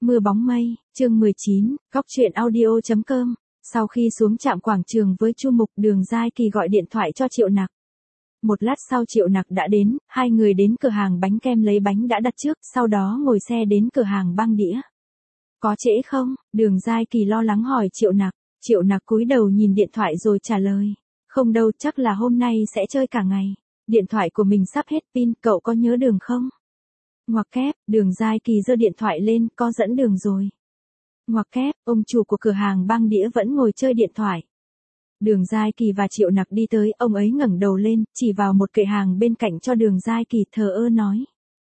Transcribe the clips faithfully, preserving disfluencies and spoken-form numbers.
Mưa bóng mây, chương mười chín, góc truyện audio chấm com. Sau khi xuống trạm quảng trường với Chu Mục, Đường Giai Kỳ gọi điện thoại cho Triệu Nặc. Một lát sau Triệu Nặc đã đến, hai người đến cửa hàng bánh kem lấy bánh đã đặt trước, sau đó ngồi xe đến cửa hàng băng đĩa. Có trễ không? Đường Giai Kỳ lo lắng hỏi Triệu Nặc. Triệu Nặc cúi đầu nhìn điện thoại rồi trả lời. Không đâu, chắc là hôm nay sẽ chơi cả ngày. Điện thoại của mình sắp hết pin, cậu có nhớ đường không? Ngoặc kép, Đường Giai Kỳ giơ điện thoại lên, có dẫn đường rồi. Ngoặc kép, ông chủ của cửa hàng băng đĩa vẫn ngồi chơi điện thoại. Đường Giai Kỳ và Triệu Nặc đi tới, ông ấy ngẩng đầu lên, chỉ vào một kệ hàng bên cạnh cho Đường Giai Kỳ, thờ ơ nói.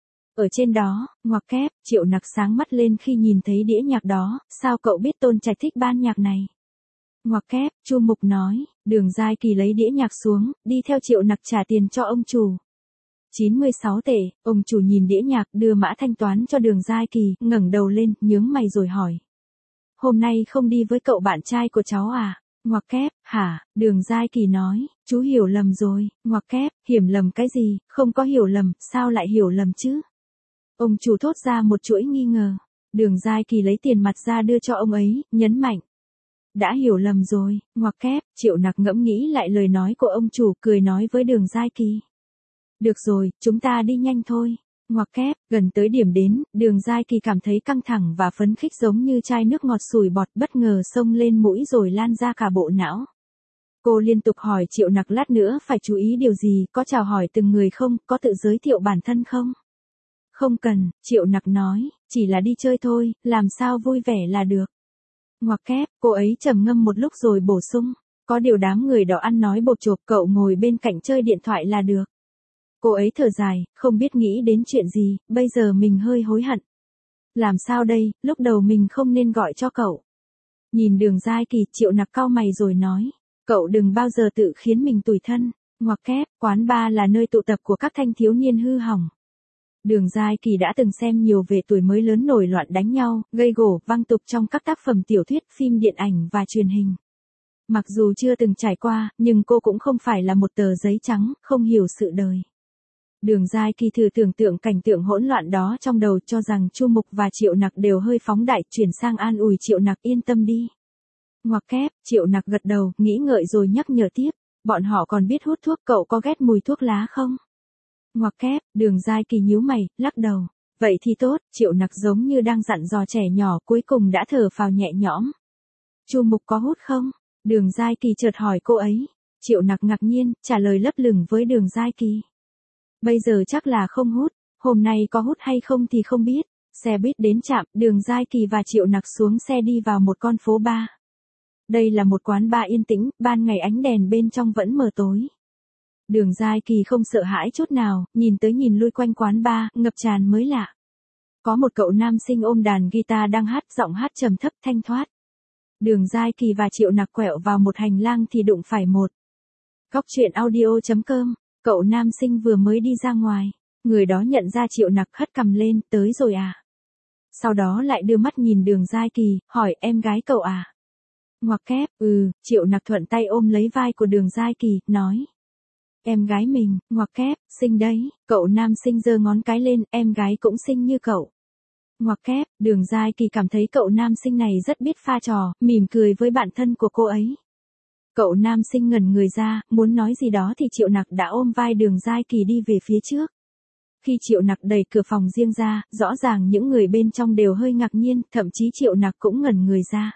Ở trên đó, ngoặc kép, Triệu Nặc sáng mắt lên khi nhìn thấy đĩa nhạc đó, sao cậu biết Tôn Trạch thích ban nhạc này? Ngoặc kép, Chu Mục nói. Đường Giai Kỳ lấy đĩa nhạc xuống, đi theo Triệu Nặc trả tiền cho ông chủ. chín mươi sáu tệ, ông chủ nhìn đĩa nhạc, đưa mã thanh toán cho Đường Giai Kỳ, ngẩng đầu lên, nhướng mày rồi hỏi. Hôm nay không đi với cậu bạn trai của cháu à? Ngoặc kép, hả? Đường Giai Kỳ nói, chú hiểu lầm rồi. Ngoặc kép, hiểu lầm cái gì? Không có hiểu lầm, sao lại hiểu lầm chứ? Ông chủ thốt ra một chuỗi nghi ngờ. Đường Giai Kỳ lấy tiền mặt ra đưa cho ông ấy, nhấn mạnh. Đã hiểu lầm rồi. Ngoặc kép, Triệu Nặc ngẫm nghĩ lại lời nói của ông chủ, cười nói với Đường Giai Kỳ. Được rồi, chúng ta đi nhanh thôi. Ngoặc kép, gần tới điểm đến, Đường Giai Kỳ cảm thấy căng thẳng và phấn khích giống như chai nước ngọt sủi bọt bất ngờ xông lên mũi rồi lan ra cả bộ não. Cô liên tục hỏi Triệu Nặc lát nữa phải chú ý điều gì, có chào hỏi từng người không, có tự giới thiệu bản thân không? Không cần, Triệu Nặc nói, chỉ là đi chơi thôi, làm sao vui vẻ là được. Ngoặc kép, cô ấy trầm ngâm một lúc rồi bổ sung, có điều đám người đó ăn nói bột chộp, cậu ngồi bên cạnh chơi điện thoại là được. Cô ấy thở dài, không biết nghĩ đến chuyện gì, bây giờ mình hơi hối hận. Làm sao đây, lúc đầu mình không nên gọi cho cậu. Nhìn Đường Giai Kỳ, Triệu Nặc cau mày rồi nói, cậu đừng bao giờ tự khiến mình tủi thân. Ngoặc kép, quán bar là nơi tụ tập của các thanh thiếu niên hư hỏng. Đường Giai Kỳ đã từng xem nhiều về tuổi mới lớn nổi loạn đánh nhau, gây gổ, văng tục trong các tác phẩm tiểu thuyết, phim điện ảnh và truyền hình. Mặc dù chưa từng trải qua, nhưng cô cũng không phải là một tờ giấy trắng, không hiểu sự đời. Đường Giai Kỳ thử tưởng tượng cảnh tượng hỗn loạn đó trong đầu, cho rằng Chu Mục và Triệu Nặc đều hơi phóng đại, chuyển sang an ủi Triệu Nặc yên tâm đi. Ngoặc kép, Triệu Nặc gật đầu, nghĩ ngợi rồi nhắc nhở tiếp, bọn họ còn biết hút thuốc, cậu có ghét mùi thuốc lá không? Ngoặc kép, Đường Giai Kỳ nhíu mày, lắc đầu. Vậy thì tốt, Triệu Nặc giống như đang dặn dò trẻ nhỏ, cuối cùng đã thở phào nhẹ nhõm. Chu Mục có hút không? Đường Giai Kỳ chợt hỏi cô ấy. Triệu Nặc ngạc nhiên, trả lời lấp lửng với Đường Giai Kỳ. Bây giờ chắc là không hút, hôm nay có hút hay không thì không biết. Xe buýt đến trạm, Đường Giai Kỳ và Triệu Nặc xuống xe đi vào một con phố bar. Đây là một quán bar yên tĩnh, ban ngày ánh đèn bên trong vẫn mờ tối. Đường Giai Kỳ không sợ hãi chút nào, nhìn tới nhìn lui quanh quán bar, ngập tràn mới lạ. Có một cậu nam sinh ôm đàn guitar đang hát, giọng hát trầm thấp thanh thoát. Đường Giai Kỳ và Triệu Nặc quẹo vào một hành lang thì đụng phải một. Góc truyện audio chấm com. Cậu nam sinh vừa mới đi ra ngoài, người đó nhận ra Triệu Nặc hất cằm lên, tới rồi à? Sau đó lại đưa mắt nhìn Đường Giai Kỳ, hỏi em gái cậu à? Ngoặc kép, ừ, Triệu Nặc thuận tay ôm lấy vai của Đường Giai Kỳ, nói. Em gái mình, ngoặc kép, xinh đấy, cậu nam sinh giơ ngón cái lên, em gái cũng xinh như cậu. Ngoặc kép, Đường Giai Kỳ cảm thấy cậu nam sinh này rất biết pha trò, mỉm cười với bạn thân của cô ấy. Cậu nam sinh ngẩn người ra, muốn nói gì đó thì Triệu Nặc đã ôm vai Đường Giai Kỳ đi về phía trước. Khi Triệu Nặc đẩy cửa phòng riêng ra, rõ ràng những người bên trong đều hơi ngạc nhiên, thậm chí Triệu Nặc cũng ngẩn người ra.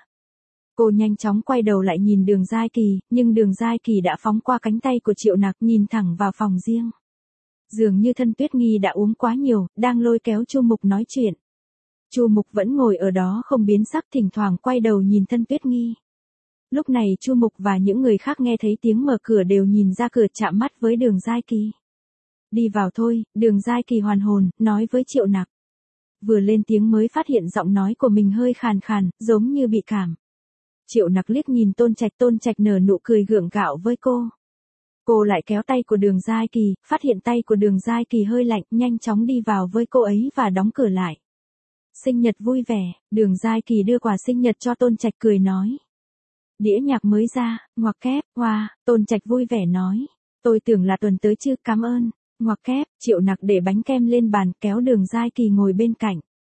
Cô nhanh chóng quay đầu lại nhìn Đường Giai Kỳ, nhưng Đường Giai Kỳ đã phóng qua cánh tay của Triệu Nặc, nhìn thẳng vào phòng riêng. Dường như Thân Tuyết Nghi đã uống quá nhiều, đang lôi kéo Chu Mục nói chuyện. Chu Mục vẫn ngồi ở đó không biến sắc, thỉnh thoảng quay đầu nhìn Thân Tuyết Nghi. Lúc này Chu Mục và những người khác nghe thấy tiếng mở cửa đều nhìn ra cửa, chạm mắt với Đường Giai Kỳ. Đi vào thôi, Đường Giai Kỳ hoàn hồn, nói với Triệu Nặc. Vừa lên tiếng mới phát hiện giọng nói của mình hơi khàn khàn, giống như bị cảm. Triệu Nặc liếc nhìn Tôn Trạch, Tôn Trạch nở nụ cười gượng gạo với cô. Cô lại kéo tay của Đường Giai Kỳ, phát hiện tay của Đường Giai Kỳ hơi lạnh, nhanh chóng đi vào với cô ấy và đóng cửa lại. Sinh nhật vui vẻ, Đường Giai Kỳ đưa quà sinh nhật cho Tôn Trạch, cười nói. Đĩa nhạc mới ra, ngoặc kép, wow, Tôn Trạch vui vẻ nói. Tôi tưởng là tuần tới chứ, cảm ơn. Ngoặc kép, Triệu Nặc để bánh kem lên bàn, kéo Đường Giai Kỳ ngồi bên cạnh.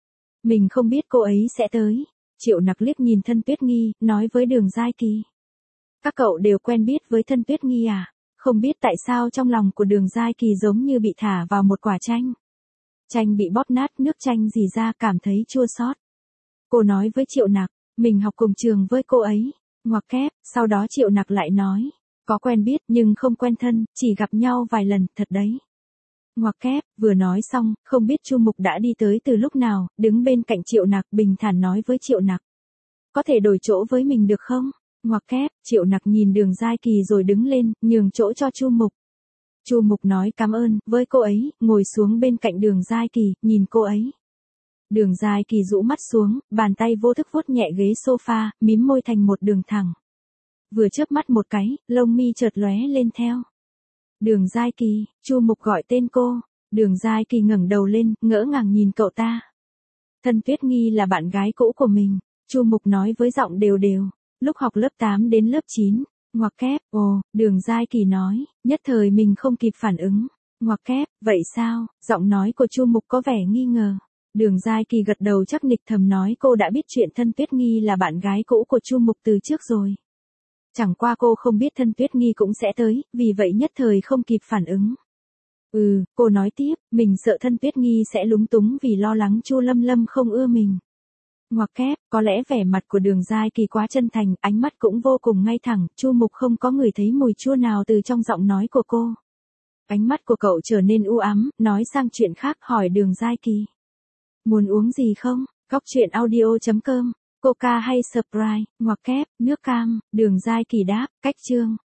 mình không biết cô ấy sẽ tới. Triệu Nặc liếc nhìn Thân Tuyết Nghi, nói với Đường Giai Kỳ. Các cậu đều quen biết với Thân Tuyết Nghi à? Không biết tại sao trong lòng của Đường Giai Kỳ giống như bị thả vào một quả chanh. Chanh bị bóp nát, nước chanh rỉ ra, cảm thấy chua xót. Cô nói với Triệu Nặc, mình học cùng trường với cô ấy. Ngoặc kép, sau đó Triệu Nặc lại nói, có quen biết nhưng không quen thân, chỉ gặp nhau vài lần, thật đấy. Ngoặc kép, vừa nói xong, không biết Chu Mục đã đi tới từ lúc nào, đứng bên cạnh Triệu Nặc bình thản nói với Triệu Nặc. Có thể đổi chỗ với mình được không? Ngoặc kép, Triệu Nặc nhìn Đường Giai Kỳ rồi đứng lên, nhường chỗ cho Chu Mục. Chu Mục nói cảm ơn với cô ấy, ngồi xuống bên cạnh Đường Giai Kỳ, nhìn cô ấy. Đường Giai Kỳ rũ mắt xuống, bàn tay vô thức vuốt nhẹ ghế sofa, mím môi thành một đường thẳng. Vừa chớp mắt một cái, lông mi chợt lóe lên theo. Đường Giai Kỳ, Chu Mục gọi tên cô. Đường Giai Kỳ ngẩng đầu lên, ngỡ ngàng nhìn cậu ta. Thân Tuyết Nghi là bạn gái cũ của mình, Chu Mục nói với giọng đều đều. Lúc học lớp tám đến lớp chín, ngoặc kép, ồ, Đường Giai Kỳ nói, nhất thời mình không kịp phản ứng. Ngoặc kép, vậy sao? Giọng nói của Chu Mục có vẻ nghi ngờ. Đường Giai Kỳ gật đầu chắc nịch thầm nói cô đã biết chuyện Thân Tuyết Nghi là bạn gái cũ của Chu Mục từ trước rồi. Chẳng qua cô không biết Thân Tuyết Nghi cũng sẽ tới, vì vậy nhất thời không kịp phản ứng. Ừ, cô nói tiếp, mình sợ Thân Tuyết Nghi sẽ lúng túng vì lo lắng Chu Lâm Lâm không ưa mình. Ngoặc kép, có lẽ vẻ mặt của Đường Giai Kỳ quá chân thành, ánh mắt cũng vô cùng ngay thẳng, Chu Mục không có ngửi thấy mùi chua nào từ trong giọng nói của cô. Ánh mắt của cậu trở nên u ám, nói sang chuyện khác hỏi Đường Giai Kỳ. Muốn uống gì không? Góc truyện audio chấm com, Coca hay Sprite, ngoặc kép, nước cam, Đường Giai Kỳ đáp, cách chương.